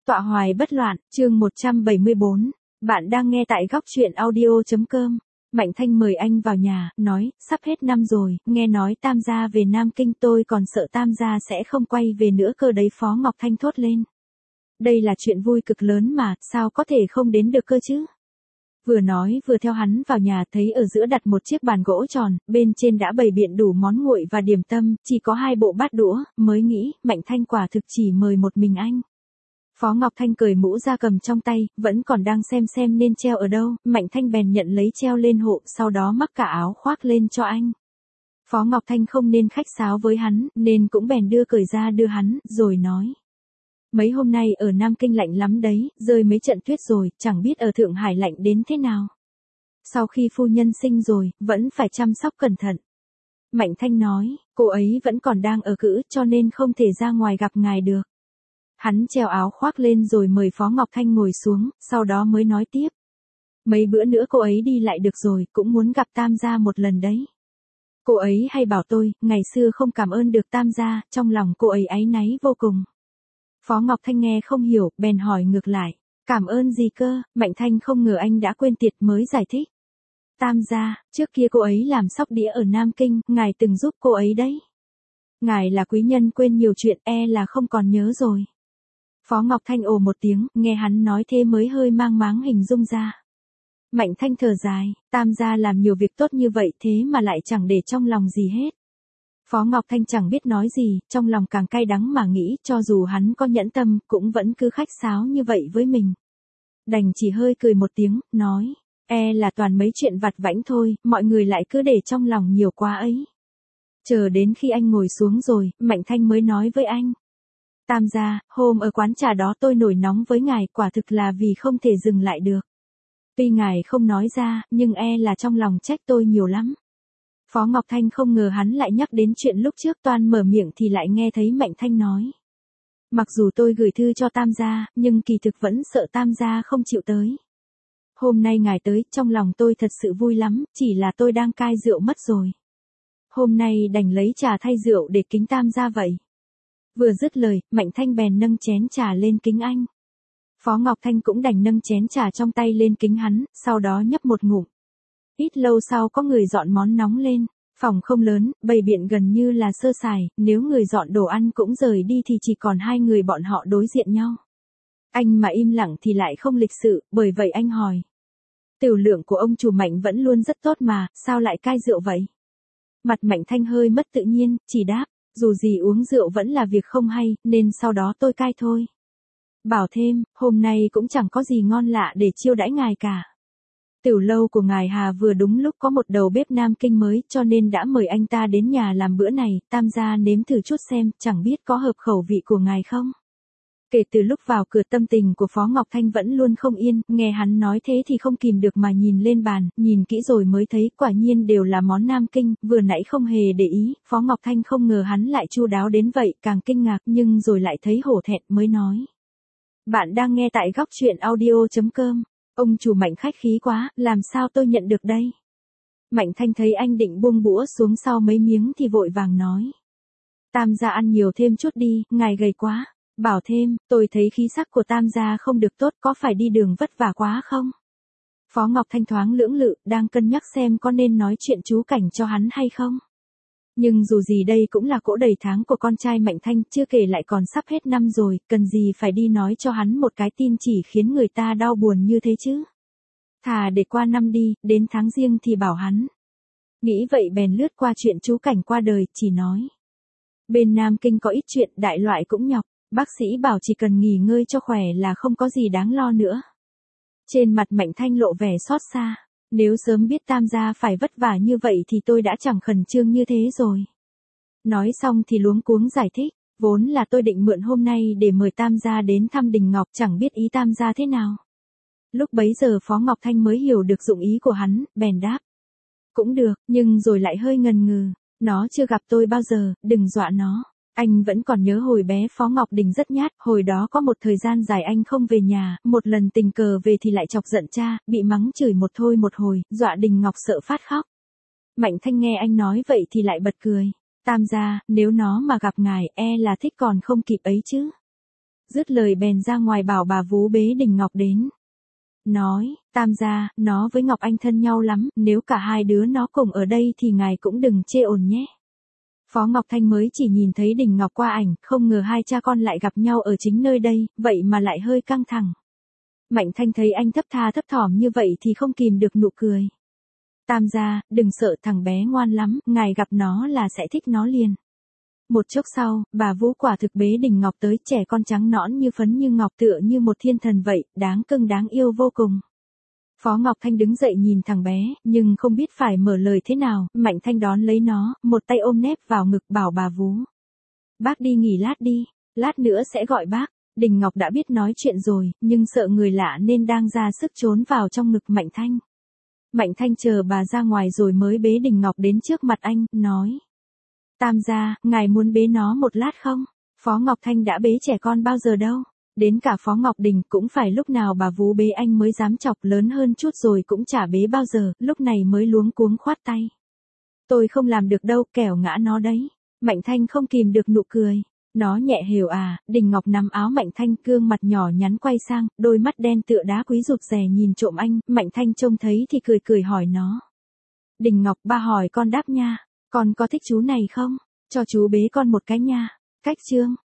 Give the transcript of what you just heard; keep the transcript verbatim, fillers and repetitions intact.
Tọa hoài bất loạn, chương một trăm bảy mươi bốn. Bạn đang nghe tại góc truyện audio.com. Mạnh Thanh mời anh vào nhà, nói, sắp hết năm rồi, nghe nói Tam gia về Nam Kinh, tôi còn sợ Tam gia sẽ không quay về nữa cơ đấy. Phó Ngọc Thanh thốt lên. Đây là chuyện vui cực lớn mà, sao có thể không đến được cơ chứ? Vừa nói vừa theo hắn vào nhà, thấy ở giữa đặt một chiếc bàn gỗ tròn, bên trên đã bày biện đủ món nguội và điểm tâm, chỉ có hai bộ bát đũa, mới nghĩ, Mạnh Thanh quả thực chỉ mời một mình anh. Phó Ngọc Thanh cởi mũ ra cầm trong tay, vẫn còn đang xem xem nên treo ở đâu, Mạnh Thanh bèn nhận lấy treo lên hộ, sau đó mắc cả áo khoác lên cho anh. Phó Ngọc Thanh không nên khách sáo với hắn, nên cũng bèn đưa cởi ra đưa hắn, rồi nói. Mấy hôm nay ở Nam Kinh lạnh lắm đấy, rơi mấy trận tuyết rồi, chẳng biết ở Thượng Hải lạnh đến thế nào. Sau khi phu nhân sinh rồi, vẫn phải chăm sóc cẩn thận. Mạnh Thanh nói, cô ấy vẫn còn đang ở cữ cho nên không thể ra ngoài gặp ngài được. Hắn treo áo khoác lên rồi mời Phó Ngọc Thanh ngồi xuống, sau đó mới nói tiếp. Mấy bữa nữa cô ấy đi lại được rồi, cũng muốn gặp Tam gia một lần đấy. Cô ấy hay bảo tôi, ngày xưa không cảm ơn được Tam gia, trong lòng cô ấy áy náy vô cùng. Phó Ngọc Thanh nghe không hiểu, bèn hỏi ngược lại. Cảm ơn gì cơ? Mạnh Thanh không ngờ anh đã quên tiệt mới giải thích. Tam gia, trước kia cô ấy làm sóc đĩa ở Nam Kinh, ngài từng giúp cô ấy đấy. Ngài là quý nhân quên nhiều chuyện, e là không còn nhớ rồi. Phó Ngọc Thanh ồ một tiếng, nghe hắn nói thế mới hơi mang máng hình dung ra. Mạnh Thanh thở dài, Tam gia làm nhiều việc tốt như vậy thế mà lại chẳng để trong lòng gì hết. Phó Ngọc Thanh chẳng biết nói gì, trong lòng càng cay đắng mà nghĩ, cho dù hắn có nhẫn tâm, cũng vẫn cứ khách sáo như vậy với mình. Đành chỉ hơi cười một tiếng, nói, e là toàn mấy chuyện vặt vãnh thôi, mọi người lại cứ để trong lòng nhiều quá ấy. Chờ đến khi anh ngồi xuống rồi, Mạnh Thanh mới nói với anh. Tam gia, hôm ở quán trà đó tôi nổi nóng với ngài, quả thực là vì không thể dừng lại được. Tuy ngài không nói ra, nhưng e là trong lòng trách tôi nhiều lắm. Phó Ngọc Thanh không ngờ hắn lại nhắc đến chuyện lúc trước, toan mở miệng thì lại nghe thấy Mạnh Thanh nói. Mặc dù tôi gửi thư cho Tam gia, nhưng kỳ thực vẫn sợ Tam gia không chịu tới. Hôm nay ngài tới, trong lòng tôi thật sự vui lắm, chỉ là tôi đang cai rượu mất rồi. Hôm nay đành lấy trà thay rượu để kính Tam gia vậy. Vừa dứt lời, Mạnh Thanh bèn nâng chén trà lên kính anh. Phó Ngọc Thanh cũng đành nâng chén trà trong tay lên kính hắn, sau đó nhấp một ngụm. Ít lâu sau có người dọn món nóng lên, phòng không lớn, bày biện gần như là sơ sài, nếu người dọn đồ ăn cũng rời đi thì chỉ còn hai người bọn họ đối diện nhau. Anh mà im lặng thì lại không lịch sự, bởi vậy anh hỏi. Tiểu lượng của ông chủ Mạnh vẫn luôn rất tốt mà, sao lại cai rượu vậy? Mặt Mạnh Thanh hơi mất tự nhiên, chỉ đáp. Dù gì uống rượu vẫn là việc không hay, nên sau đó tôi cai thôi. Bảo thêm, hôm nay cũng chẳng có gì ngon lạ để chiêu đãi ngài cả. Tiểu lâu của ngài Hà vừa đúng lúc có một đầu bếp Nam Kinh mới, cho nên đã mời anh ta đến nhà làm bữa này, Tam gia nếm thử chút xem, chẳng biết có hợp khẩu vị của ngài không. Kể từ lúc vào cửa tâm tình của Phó Ngọc Thanh vẫn luôn không yên, nghe hắn nói thế thì không kìm được mà nhìn lên bàn, nhìn kỹ rồi mới thấy quả nhiên đều là món Nam Kinh, vừa nãy không hề để ý, Phó Ngọc Thanh không ngờ hắn lại chu đáo đến vậy, càng kinh ngạc nhưng rồi lại thấy hổ thẹn mới nói. Bạn đang nghe tại góc truyện audio.com, ông chủ Mạnh khách khí quá, làm sao tôi nhận được đây? Mạnh Thanh thấy anh định buông bũa xuống sau mấy miếng thì vội vàng nói. Tam gia ăn nhiều thêm chút đi, ngài gầy quá. Bảo thêm, tôi thấy khí sắc của Tam gia không được tốt, có phải đi đường vất vả quá không? Phó Ngọc Thanh thoáng lưỡng lự, đang cân nhắc xem có nên nói chuyện chú Cảnh cho hắn hay không. Nhưng dù gì đây cũng là cỗ đầy tháng của con trai Mạnh Thanh, chưa kể lại còn sắp hết năm rồi, cần gì phải đi nói cho hắn một cái tin chỉ khiến người ta đau buồn như thế chứ. Thà để qua năm đi, đến tháng riêng thì bảo hắn. Nghĩ vậy bèn lướt qua chuyện chú Cảnh qua đời, chỉ nói. Bên Nam Kinh có ít chuyện, đại loại cũng nhọc. Bác sĩ bảo chỉ cần nghỉ ngơi cho khỏe là không có gì đáng lo nữa. Trên mặt Mạnh Thanh lộ vẻ xót xa. Nếu sớm biết Tam gia phải vất vả như vậy thì tôi đã chẳng khẩn trương như thế rồi. Nói xong thì luống cuống giải thích. Vốn là tôi định mượn hôm nay để mời Tam gia đến thăm Đình Ngọc, chẳng biết ý Tam gia thế nào. Lúc bấy giờ Phó Ngọc Thanh mới hiểu được dụng ý của hắn, bèn đáp. Cũng được, nhưng rồi lại hơi ngần ngừ. Nó chưa gặp tôi bao giờ, đừng dọa nó. Anh vẫn còn nhớ hồi bé Phó Ngọc Đình rất nhát, hồi đó có một thời gian dài anh không về nhà, một lần tình cờ về thì lại chọc giận cha, bị mắng chửi một thôi một hồi, dọa Đình Ngọc sợ phát khóc. Mạnh Thanh nghe anh nói vậy thì lại bật cười. Tam gia, nếu nó mà gặp ngài, e là thích còn không kịp ấy chứ. Dứt lời bèn ra ngoài bảo bà vú bế Đình Ngọc đến. Nói, Tam gia, nó với Ngọc Anh thân nhau lắm, nếu cả hai đứa nó cùng ở đây thì ngài cũng đừng chê ồn nhé. Phó Ngọc Thanh mới chỉ nhìn thấy Đình Ngọc qua ảnh, không ngờ hai cha con lại gặp nhau ở chính nơi đây, vậy mà lại hơi căng thẳng. Mạnh Thanh thấy anh thấp tha thấp thỏm như vậy thì không kìm được nụ cười. Tam gia, đừng sợ, thằng bé ngoan lắm, ngài gặp nó là sẽ thích nó liền. Một chốc sau, bà Vũ quả thực bế Đình Ngọc tới, trẻ con trắng nõn như phấn như ngọc, tựa như một thiên thần vậy, đáng cưng đáng yêu vô cùng. Phó Ngọc Thanh đứng dậy nhìn thằng bé, nhưng không biết phải mở lời thế nào, Mạnh Thanh đón lấy nó, một tay ôm nép vào ngực bảo bà Vú. Bác đi nghỉ lát đi, lát nữa sẽ gọi bác. Đình Ngọc đã biết nói chuyện rồi, nhưng sợ người lạ nên đang ra sức trốn vào trong ngực Mạnh Thanh. Mạnh Thanh chờ bà ra ngoài rồi mới bế Đình Ngọc đến trước mặt anh, nói. Tam gia, ngài muốn bế nó một lát không? Phó Ngọc Thanh đã bế trẻ con bao giờ đâu. Đến cả Phó Ngọc Đình cũng phải lúc nào bà Vú bế anh mới dám chọc, lớn hơn chút rồi cũng chả bế bao giờ, lúc này mới luống cuống khoát tay. Tôi không làm được đâu, kẻo ngã nó đấy. Mạnh Thanh không kìm được nụ cười. Nó nhẹ hều à, Đình Ngọc nắm áo Mạnh Thanh, gương mặt nhỏ nhắn quay sang, đôi mắt đen tựa đá quý rụt rè nhìn trộm anh, Mạnh Thanh trông thấy thì cười cười hỏi nó. Đình Ngọc, ba hỏi con đáp nha, con có thích chú này không? Cho chú bế con một cái nha. Cách chương